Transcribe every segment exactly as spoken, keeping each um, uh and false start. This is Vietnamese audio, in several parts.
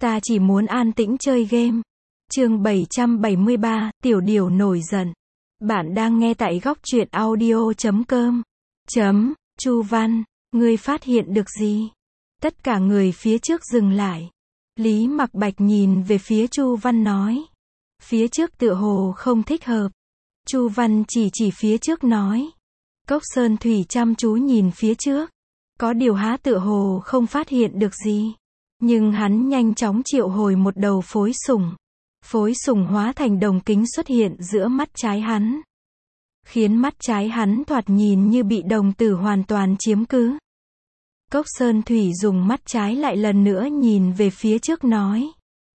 Ta chỉ muốn an tĩnh chơi game. Chương bảy trăm bảy mươi ba, Tiểu Điều nổi giận. Bạn đang nghe tại góc truyện audio chấm com. Chấm, Chu Văn, ngươi phát hiện được gì? Tất cả người phía trước dừng lại. Lý Mặc Bạch nhìn về phía Chu Văn nói. Phía trước tựa hồ không thích hợp. Chu Văn chỉ chỉ phía trước nói. Cốc Sơn Thủy chăm chú nhìn phía trước. Có điều há tựa hồ không phát hiện được gì. Nhưng hắn nhanh chóng triệu hồi một đầu phối sủng. Phối sủng hóa thành đồng kính xuất hiện giữa mắt trái hắn. Khiến mắt trái hắn thoạt nhìn như bị đồng tử hoàn toàn chiếm cứ. Cốc Sơn Thủy dùng mắt trái lại lần nữa nhìn về phía trước nói.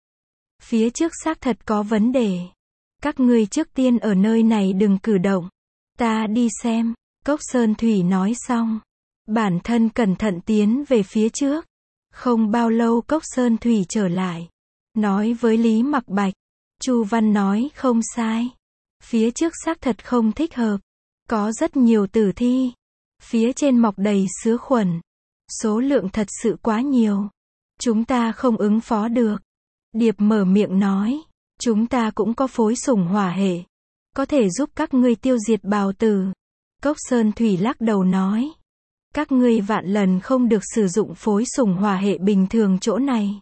Phía trước xác thật có vấn đề. Các ngươi trước tiên ở nơi này đừng cử động. Ta đi xem. Cốc Sơn Thủy nói xong. Bản thân cẩn thận tiến về phía trước. Không bao lâu Cốc Sơn Thủy trở lại. Nói với Lý Mặc Bạch. Chu Văn nói không sai. Phía trước xác thật không thích hợp. Có rất nhiều tử thi. Phía trên mọc đầy sứa khuẩn. Số lượng thật sự quá nhiều. Chúng ta không ứng phó được. Điệp mở miệng nói. Chúng ta cũng có phối sủng hỏa hệ. Có thể giúp các ngươi tiêu diệt bào tử. Cốc Sơn Thủy lắc đầu nói. Các ngươi vạn lần không được sử dụng phối sủng hỏa hệ bình thường chỗ này.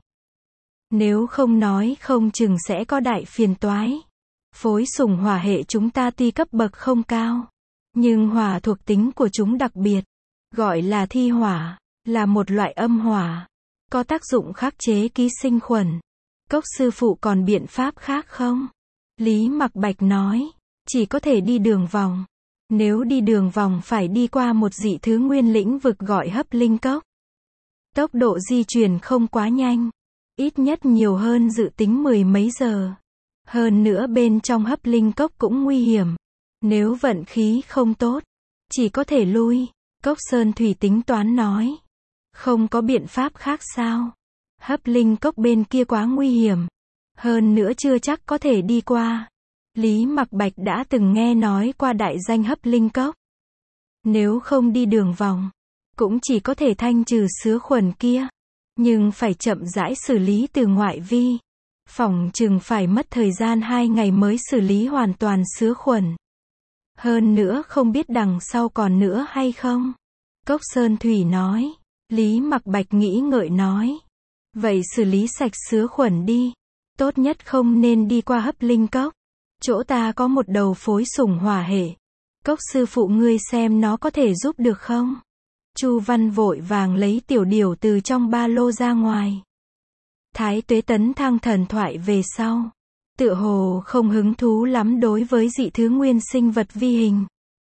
Nếu không nói không chừng sẽ có đại phiền toái. Phối sủng hỏa hệ chúng ta tuy cấp bậc không cao. Nhưng hỏa thuộc tính của chúng đặc biệt. Gọi là thi hỏa. Là một loại âm hỏa. Có tác dụng khắc chế ký sinh khuẩn. Cốc sư phụ còn biện pháp khác không? Lý Mặc Bạch nói. Chỉ có thể đi đường vòng. Nếu đi đường vòng phải đi qua một dị thứ nguyên lĩnh vực gọi hấp linh cốc. Tốc độ di chuyển không quá nhanh. Ít nhất nhiều hơn dự tính mười mấy giờ. Hơn nữa bên trong hấp linh cốc cũng nguy hiểm. Nếu vận khí không tốt, chỉ có thể lui. Cốc Sơn Thủy tính toán nói. Không có biện pháp khác sao? Hấp linh cốc bên kia quá nguy hiểm. Hơn nữa chưa chắc có thể đi qua. Lý Mặc Bạch đã từng nghe nói qua đại danh hấp linh cốc. Nếu không đi đường vòng, cũng chỉ có thể thanh trừ sứa khuẩn kia. Nhưng phải chậm rãi xử lý từ ngoại vi. Phỏng chừng phải mất thời gian hai ngày mới xử lý hoàn toàn sứa khuẩn. Hơn nữa không biết đằng sau còn nữa hay không. Cốc Sơn Thủy nói. Lý Mặc Bạch nghĩ ngợi nói. Vậy xử lý sạch sứa khuẩn đi. Tốt nhất không nên đi qua hấp linh cốc. Chỗ ta có một đầu phối sủng hỏa hệ. Cốc sư phụ ngươi xem nó có thể giúp được không? Chu Văn vội vàng lấy tiểu điều từ trong ba lô ra ngoài. Thái Tuế tấn thăng thần thoại về sau. Tựa hồ không hứng thú lắm đối với dị thứ nguyên sinh vật vi hình.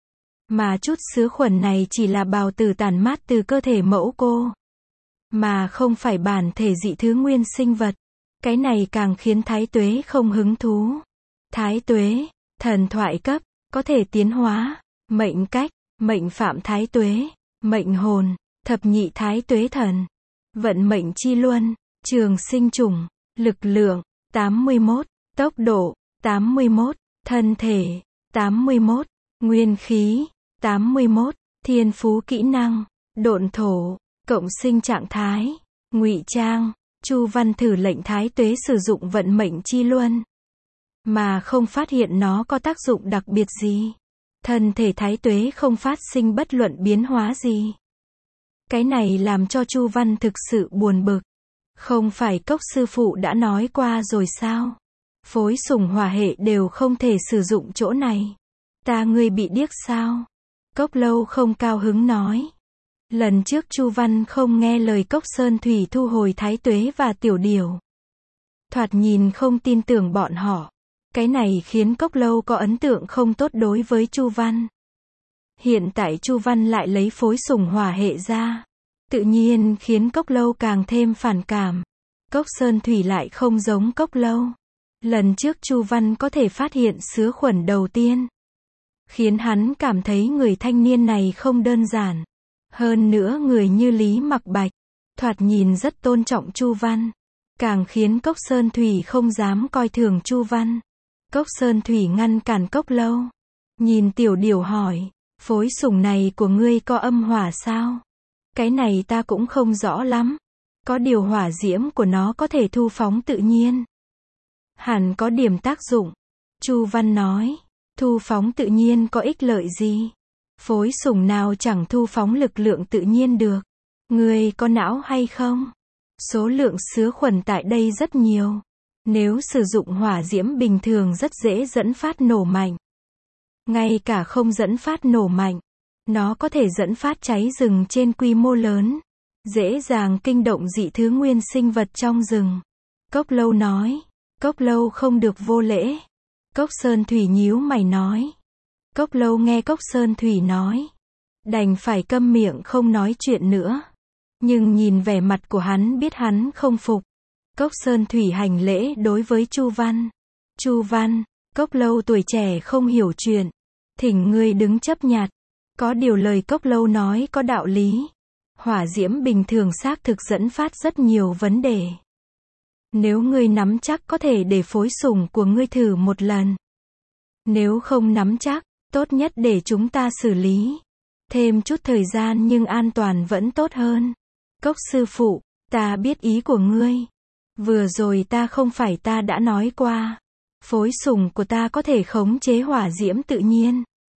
Mà chút sứa khuẩn này chỉ là bào tử tản mát từ cơ thể mẫu cô. Mà không phải bản thể dị thứ nguyên sinh vật. Cái này càng khiến Thái Tuế không hứng thú. Thái Tuế, thần thoại cấp, có thể tiến hóa, mệnh cách, mệnh phạm Thái Tuế, mệnh hồn, thập nhị Thái Tuế thần, vận mệnh chi luân, trường sinh chủng, lực lượng, tám mươi mốt, tốc độ, tám mươi mốt, thân thể, tám mươi mốt, nguyên khí, tám mươi mốt, thiên phú kỹ năng, độn thổ, cộng sinh trạng thái, ngụy trang. Chu Văn thử lệnh Thái Tuế sử dụng vận mệnh chi luân. Mà không phát hiện nó có tác dụng đặc biệt gì. Thân thể Thái Tuế không phát sinh bất luận biến hóa gì. Cái này làm cho Chu Văn thực sự buồn bực. Không phải Cốc sư phụ đã nói qua rồi sao? Phối sủng hỏa hệ đều không thể sử dụng chỗ này. Ta ngươi bị điếc sao? Cốc Lâu không cao hứng nói. Lần trước Chu Văn không nghe lời Cốc Sơn Thủy thu hồi Thái Tuế và Tiểu Điều. Thoạt nhìn không tin tưởng bọn họ. Cái này khiến Cốc Lâu có ấn tượng không tốt đối với Chu Văn. Hiện tại Chu Văn lại lấy phối sủng hỏa hệ ra. Tự nhiên khiến Cốc Lâu càng thêm phản cảm. Cốc Sơn Thủy lại không giống Cốc Lâu. Lần trước Chu Văn có thể phát hiện sứa khuẩn đầu tiên. Khiến hắn cảm thấy người thanh niên này không đơn giản. Hơn nữa người như Lý Mặc Bạch. Thoạt nhìn rất tôn trọng Chu Văn. Càng khiến Cốc Sơn Thủy không dám coi thường Chu Văn. Cốc Sơn Thủy ngăn cản Cốc Lâu. Nhìn Tiểu Điều hỏi. Phối sủng này của ngươi có âm hỏa sao? Cái này ta cũng không rõ lắm. Có điều hỏa diễm của nó có thể thu phóng tự nhiên. Hẳn có điểm tác dụng. Chu Văn nói. Thu phóng tự nhiên có ích lợi gì? Phối sủng nào chẳng thu phóng lực lượng tự nhiên được. Ngươi có não hay không? Số lượng sứa khuẩn tại đây rất nhiều. Nếu sử dụng hỏa diễm bình thường rất dễ dẫn phát nổ mạnh. Ngay cả không dẫn phát nổ mạnh, nó có thể dẫn phát cháy rừng trên quy mô lớn. Dễ dàng kinh động dị thứ nguyên sinh vật trong rừng. Cốc Lâu nói. Cốc Lâu không được vô lễ. Cốc Sơn Thủy nhíu mày nói. Cốc Lâu nghe Cốc Sơn Thủy nói. Đành phải câm miệng không nói chuyện nữa. Nhưng nhìn vẻ mặt của hắn biết hắn không phục. Cốc Sơn Thủy hành lễ đối với Chu Văn. Chu Văn, Cốc Lâu tuổi trẻ không hiểu chuyện. Thỉnh ngươi đứng chấp nhặt. Có điều lời Cốc Lâu nói có đạo lý. Hỏa diễm bình thường xác thực dẫn phát rất nhiều vấn đề. Nếu ngươi nắm chắc có thể để phối sủng của ngươi thử một lần. Nếu không nắm chắc, tốt nhất để chúng ta xử lý. Thêm chút thời gian nhưng an toàn vẫn tốt hơn. Cốc sư phụ, ta biết ý của ngươi. Vừa rồi ta không phải ta đã nói qua. Phối sủng của ta có thể khống chế hỏa diễm tự nhiên.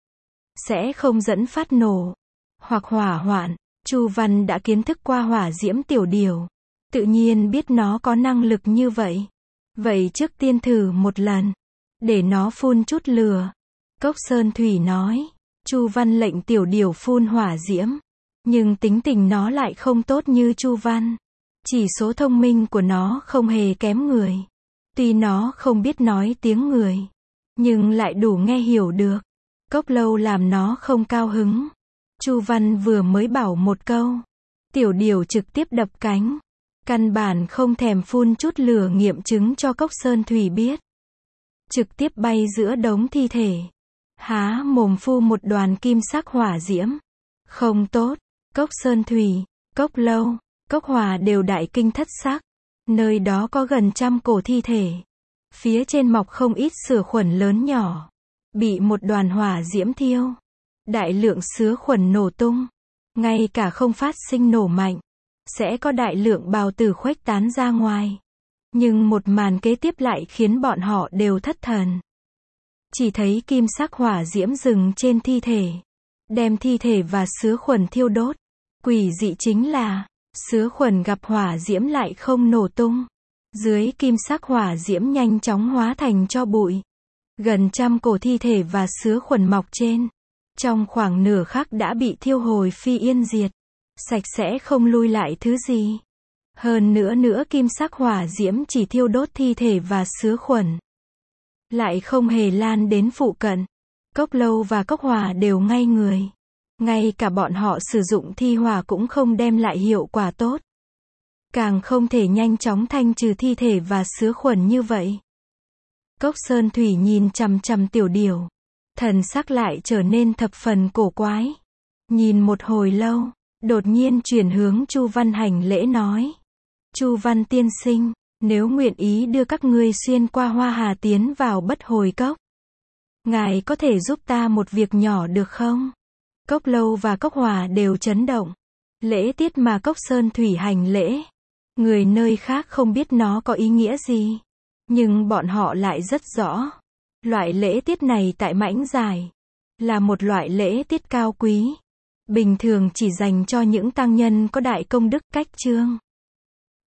Sẽ không dẫn phát nổ. Hoặc hỏa hoạn. Chu Văn đã kiến thức qua hỏa diễm tiểu điểu. Tự nhiên biết nó có năng lực như vậy. Vậy trước tiên thử một lần. Để nó phun chút lửa. Cốc Sơn Thủy nói. Chu Văn lệnh tiểu điểu phun hỏa diễm. Nhưng tính tình nó lại không tốt như Chu Văn. Chỉ số thông minh của nó không hề kém người. Tuy nó không biết nói tiếng người. Nhưng lại đủ nghe hiểu được. Cốc Lâu làm nó không cao hứng. Chu Văn vừa mới bảo một câu. Tiểu điểu trực tiếp đập cánh. Căn bản không thèm phun chút lửa nghiệm chứng cho Cốc Sơn Thủy biết. Trực tiếp bay giữa đống thi thể. Há mồm phu một đoàn kim sắc hỏa diễm. Không tốt. Cốc Sơn Thủy, Cốc Lâu, Cốc Hòa đều đại kinh thất sắc. Nơi đó có gần trăm cổ thi thể. Phía trên mọc không ít sứa khuẩn lớn nhỏ. Bị một đoàn hỏa diễm thiêu. Đại lượng sứa khuẩn nổ tung. Ngay cả không phát sinh nổ mạnh. Sẽ có đại lượng bào tử khuếch tán ra ngoài. Nhưng một màn kế tiếp lại khiến bọn họ đều thất thần. Chỉ thấy kim sắc hỏa diễm rừng trên thi thể. Đem thi thể và sứa khuẩn thiêu đốt. Quỷ dị chính là, sứa khuẩn gặp hỏa diễm lại không nổ tung. Dưới kim sắc hỏa diễm nhanh chóng hóa thành tro bụi. Gần trăm cổ thi thể và sứa khuẩn mọc trên. Trong khoảng nửa khắc đã bị thiêu hồi phi yên diệt. Sạch sẽ không lui lại thứ gì. Hơn nữa nữa kim sắc hỏa diễm chỉ thiêu đốt thi thể và sứa khuẩn. Lại không hề lan đến phụ cận. Cốc Lâu và Cốc Hòa đều ngay người. Ngay cả bọn họ sử dụng thi hỏa cũng không đem lại hiệu quả tốt. Càng không thể nhanh chóng thanh trừ thi thể và sứa khuẩn như vậy. Cốc Sơn Thủy nhìn chằm chằm tiểu điểu. Thần sắc lại trở nên thập phần cổ quái. Nhìn một hồi lâu, đột nhiên chuyển hướng Chu Văn hành lễ nói. Chu Văn tiên sinh, nếu nguyện ý đưa các ngươi xuyên qua Hoa Hà tiến vào Bất Hồi Cốc. Ngài có thể giúp ta một việc nhỏ được không? Cốc Lâu và Cốc Hòa đều chấn động. Lễ tiết mà Cốc Sơn Thủy hành lễ. Người nơi khác không biết nó có ý nghĩa gì. Nhưng bọn họ lại rất rõ. Loại lễ tiết này tại Mãnh Giải. Là một loại lễ tiết cao quý. Bình thường chỉ dành cho những tăng nhân có đại công đức cách chương.